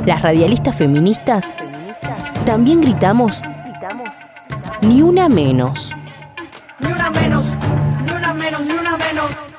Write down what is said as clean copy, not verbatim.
Las radialistas feministas también gritamos: ni una menos. Ni una menos, ni una menos, ni una menos.